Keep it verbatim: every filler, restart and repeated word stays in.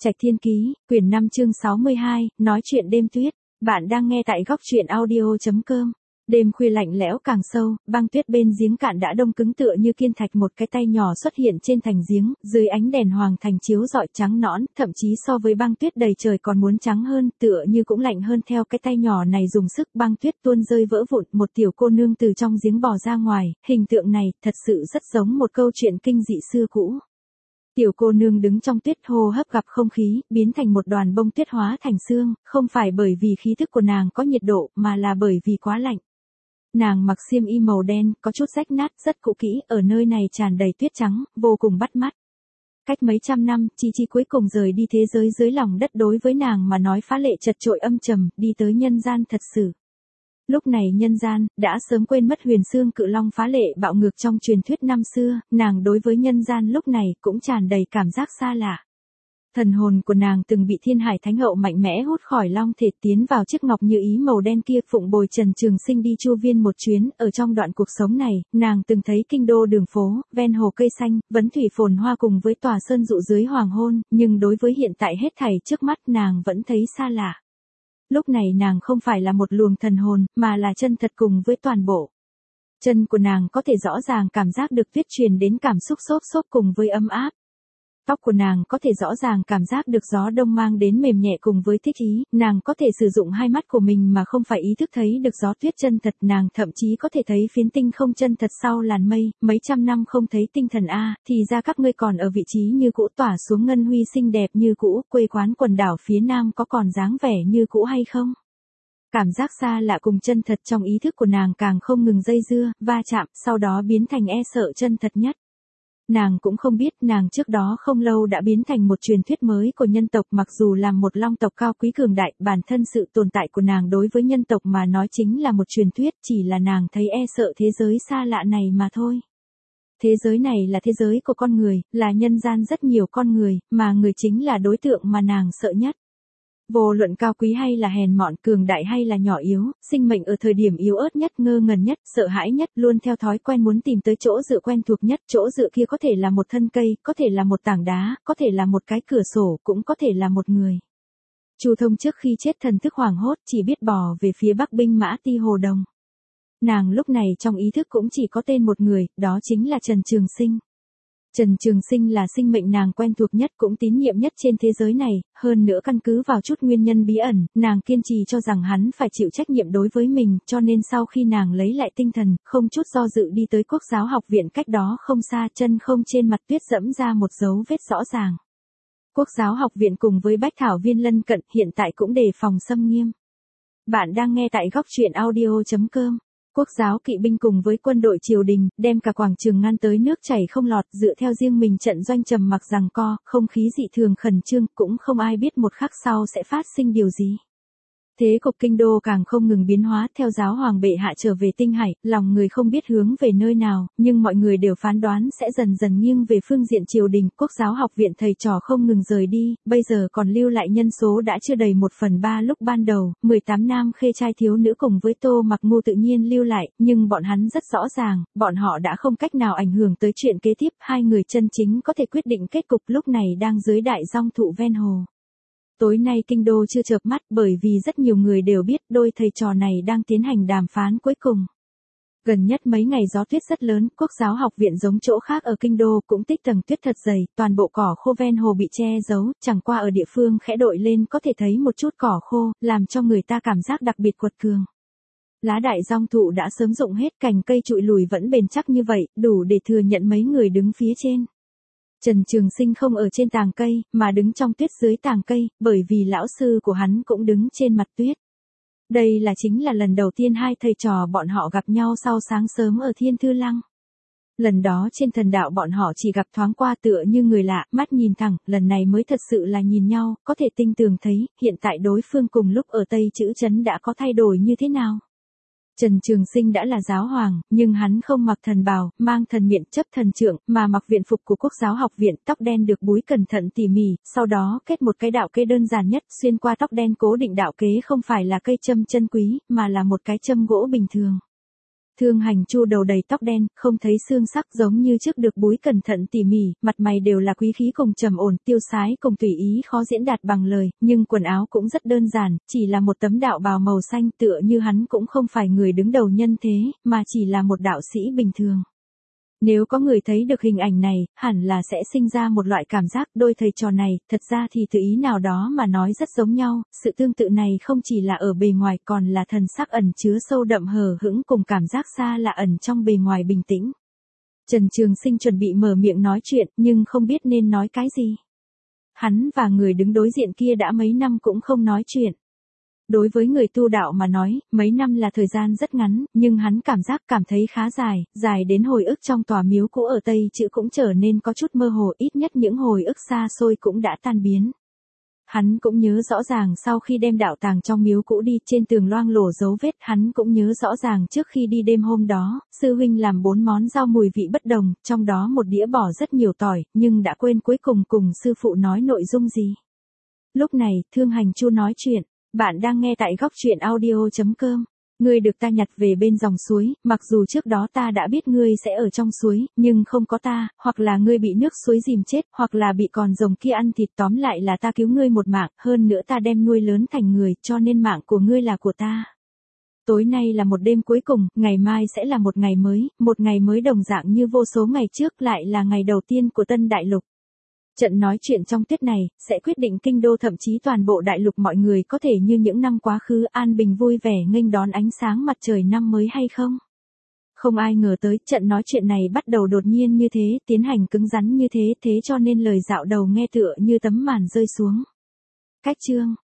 Trạch Thiên Ký, quyển năm chương sáu mươi hai, nói chuyện đêm tuyết. Bạn đang nghe tại góc truyện audio chấm com. Đêm khuya lạnh lẽo càng sâu, băng tuyết bên giếng cạn đã đông cứng tựa như kiên thạch, một cái tay nhỏ xuất hiện trên thành giếng, dưới ánh đèn hoàng thành chiếu rọi trắng nõn, thậm chí so với băng tuyết đầy trời còn muốn trắng hơn, tựa như cũng lạnh hơn. Theo cái tay nhỏ này dùng sức, băng tuyết tuôn rơi vỡ vụn, một tiểu cô nương từ trong giếng bò ra ngoài, hình tượng này thật sự rất giống một câu chuyện kinh dị xưa cũ. Tiểu cô nương đứng trong tuyết, hô hấp gặp không khí, biến thành một đoàn bông tuyết hóa thành xương, không phải bởi vì khí thức của nàng có nhiệt độ, mà là bởi vì quá lạnh. Nàng mặc xiêm y màu đen, có chút rách nát, rất cũ kỹ, ở nơi này tràn đầy tuyết trắng, vô cùng bắt mắt. Cách mấy trăm năm, Chi Chi cuối cùng rời đi thế giới dưới lòng đất, đối với nàng mà nói phá lệ chật chội âm trầm, đi tới nhân gian thật sự. Lúc này nhân gian, đã sớm quên mất huyền xương cự long phá lệ bạo ngược trong truyền thuyết năm xưa, nàng đối với nhân gian lúc này cũng tràn đầy cảm giác xa lạ. Thần hồn của nàng từng bị Thiên Hải Thánh Hậu mạnh mẽ hút khỏi long thể, tiến vào chiếc ngọc như ý màu đen kia, phụng bồi Trần Trường Sinh đi chu viên một chuyến. Ở trong đoạn cuộc sống này, nàng từng thấy kinh đô đường phố, ven hồ cây xanh, vấn thủy phồn hoa cùng với tòa sơn dụ dưới hoàng hôn, nhưng đối với hiện tại hết thảy trước mắt nàng vẫn thấy xa lạ. Lúc này nàng không phải là một luồng thần hồn, mà là chân thật cùng với toàn bộ. Chân của nàng có thể rõ ràng cảm giác được tuyết truyền đến cảm xúc xốp xốp cùng với ấm áp. Tóc của nàng có thể rõ ràng cảm giác được gió đông mang đến mềm nhẹ cùng với thích ý, nàng có thể sử dụng hai mắt của mình mà không phải ý thức thấy được gió tuyết chân thật, nàng thậm chí có thể thấy phiến tinh không chân thật sau làn mây. Mấy trăm năm không thấy tinh thần a, thì ra các ngươi còn ở vị trí như cũ, tỏa xuống ngân huy xinh đẹp như cũ, quê quán quần đảo phía nam có còn dáng vẻ như cũ hay không? Cảm giác xa lạ cùng chân thật trong ý thức của nàng càng không ngừng dây dưa, va chạm, sau đó biến thành e sợ chân thật nhất. Nàng cũng không biết, nàng trước đó không lâu đã biến thành một truyền thuyết mới của nhân tộc, mặc dù là một long tộc cao quý cường đại, bản thân sự tồn tại của nàng đối với nhân tộc mà nói chính là một truyền thuyết, chỉ là nàng thấy e sợ thế giới xa lạ này mà thôi. Thế giới này là thế giới của con người, là nhân gian rất nhiều con người, mà người chính là đối tượng mà nàng sợ nhất. Vô luận cao quý hay là hèn mọn, cường đại hay là nhỏ yếu, sinh mệnh ở thời điểm yếu ớt nhất, ngơ ngẩn nhất, sợ hãi nhất, luôn theo thói quen muốn tìm tới chỗ dựa quen thuộc nhất. Chỗ dựa kia có thể là một thân cây, có thể là một tảng đá, có thể là một cái cửa sổ, cũng có thể là một người. Chu Thông trước khi chết thần thức hoảng hốt, chỉ biết bò về phía bắc binh mã Ti Hồ Đồng. Nàng lúc này trong ý thức cũng chỉ có tên một người, đó chính là Trần Trường Sinh. Trần Trường Sinh là sinh mệnh nàng quen thuộc nhất, cũng tín nhiệm nhất trên thế giới này, hơn nữa căn cứ vào chút nguyên nhân bí ẩn, nàng kiên trì cho rằng hắn phải chịu trách nhiệm đối với mình, cho nên sau khi nàng lấy lại tinh thần, không chút do dự đi tới Quốc giáo học viện cách đó không xa, chân không trên mặt tuyết dẫm ra một dấu vết rõ ràng. Quốc giáo học viện cùng với Bách Thảo Viên lân cận hiện tại cũng đề phòng xâm nghiêm. Bạn đang nghe tại góc truyện audio chấm com. Quốc giáo kỵ binh cùng với quân đội triều đình, đem cả quảng trường ngăn tới nước chảy không lọt, dựa theo riêng mình trận doanh trầm mặc giằng co, không khí dị thường khẩn trương, cũng không ai biết một khắc sau sẽ phát sinh điều gì. Thế cục kinh đô càng không ngừng biến hóa, theo giáo hoàng bệ hạ trở về Tinh Hải, lòng người không biết hướng về nơi nào, nhưng mọi người đều phán đoán sẽ dần dần nghiêng về phương diện triều đình. Quốc giáo học viện thầy trò không ngừng rời đi, bây giờ còn lưu lại nhân số đã chưa đầy một phần ba lúc ban đầu, mười tám nam khê trai thiếu nữ cùng với Tô Mặc Ngu tự nhiên lưu lại, nhưng bọn hắn rất rõ ràng, bọn họ đã không cách nào ảnh hưởng tới chuyện kế tiếp, hai người chân chính có thể quyết định kết cục lúc này đang dưới đại giong thụ ven hồ. Tối nay kinh đô chưa chợp mắt, bởi vì rất nhiều người đều biết đôi thầy trò này đang tiến hành đàm phán cuối cùng. Gần nhất mấy ngày gió tuyết rất lớn, Quốc giáo học viện giống chỗ khác ở kinh đô cũng tích tầng tuyết thật dày, toàn bộ cỏ khô ven hồ bị che giấu, chẳng qua ở địa phương khẽ đội lên có thể thấy một chút cỏ khô, làm cho người ta cảm giác đặc biệt quật cường. Lá đại giong thụ đã sớm rụng hết, cành cây trụi lùi vẫn bền chắc như vậy, đủ để thừa nhận mấy người đứng phía trên. Trần Trường Sinh không ở trên tàng cây, mà đứng trong tuyết dưới tàng cây, bởi vì lão sư của hắn cũng đứng trên mặt tuyết. Đây là chính là lần đầu tiên hai thầy trò bọn họ gặp nhau sau sáng sớm ở Thiên Thư Lăng. Lần đó trên thần đạo bọn họ chỉ gặp thoáng qua tựa như người lạ, mắt nhìn thẳng, lần này mới thật sự là nhìn nhau, có thể tinh tường thấy, hiện tại đối phương cùng lúc ở Tây Chữ Trấn đã có thay đổi như thế nào. Trần Trường Sinh đã là giáo hoàng, nhưng hắn không mặc thần bào, mang thần miện chấp thần trượng, mà mặc viện phục của Quốc giáo học viện, tóc đen được búi cẩn thận tỉ mỉ, sau đó kết một cái đạo kế đơn giản nhất, xuyên qua tóc đen cố định đạo kế không phải là cây châm chân quý, mà là một cái châm gỗ bình thường. Thương Hành Chu đầu đầy tóc đen, không thấy xương sắc giống như trước được búi cẩn thận tỉ mỉ, mặt mày đều là quý khí cùng trầm ổn, tiêu sái cùng tùy ý khó diễn đạt bằng lời, nhưng quần áo cũng rất đơn giản, chỉ là một tấm đạo bào màu xanh tựa như hắn cũng không phải người đứng đầu nhân thế, mà chỉ là một đạo sĩ bình thường. Nếu có người thấy được hình ảnh này, hẳn là sẽ sinh ra một loại cảm giác đôi thầy trò này, thật ra thì từ ý nào đó mà nói rất giống nhau, sự tương tự này không chỉ là ở bề ngoài còn là thần sắc ẩn chứa sâu đậm hờ hững cùng cảm giác xa lạ ẩn trong bề ngoài bình tĩnh. Trần Trường Sinh chuẩn bị mở miệng nói chuyện nhưng không biết nên nói cái gì. Hắn và người đứng đối diện kia đã mấy năm cũng không nói chuyện. Đối với người tu đạo mà nói, mấy năm là thời gian rất ngắn, nhưng hắn cảm giác cảm thấy khá dài, dài đến hồi ức trong tòa miếu cũ ở Tây Chữ cũng trở nên có chút mơ hồ, ít nhất những hồi ức xa xôi cũng đã tan biến. Hắn cũng nhớ rõ ràng sau khi đem đạo tàng trong miếu cũ đi, trên tường loang lổ dấu vết, hắn cũng nhớ rõ ràng trước khi đi đêm hôm đó, sư huynh làm bốn món rau mùi vị bất đồng, trong đó một đĩa bỏ rất nhiều tỏi, nhưng đã quên cuối cùng cùng sư phụ nói nội dung gì. Lúc này, Thương Hành Chu nói chuyện. Bạn đang nghe tại góc truyện audio chấm com. Ngươi được ta nhặt về bên dòng suối, mặc dù trước đó ta đã biết ngươi sẽ ở trong suối, nhưng không có ta, hoặc là ngươi bị nước suối dìm chết, hoặc là bị con rồng kia ăn thịt, tóm lại là ta cứu ngươi một mạng, hơn nữa ta đem nuôi lớn thành người, cho nên mạng của ngươi là của ta. Tối nay là một đêm cuối cùng, ngày mai sẽ là một ngày mới, một ngày mới đồng dạng như vô số ngày trước, lại là ngày đầu tiên của Tân Đại Lục. Trận nói chuyện trong tiết này, sẽ quyết định kinh đô thậm chí toàn bộ đại lục mọi người có thể như những năm quá khứ an bình vui vẻ nghênh đón ánh sáng mặt trời năm mới hay không? Không ai ngờ tới, trận nói chuyện này bắt đầu đột nhiên như thế, tiến hành cứng rắn như thế, thế cho nên lời dạo đầu nghe tựa như tấm màn rơi xuống. Cách chương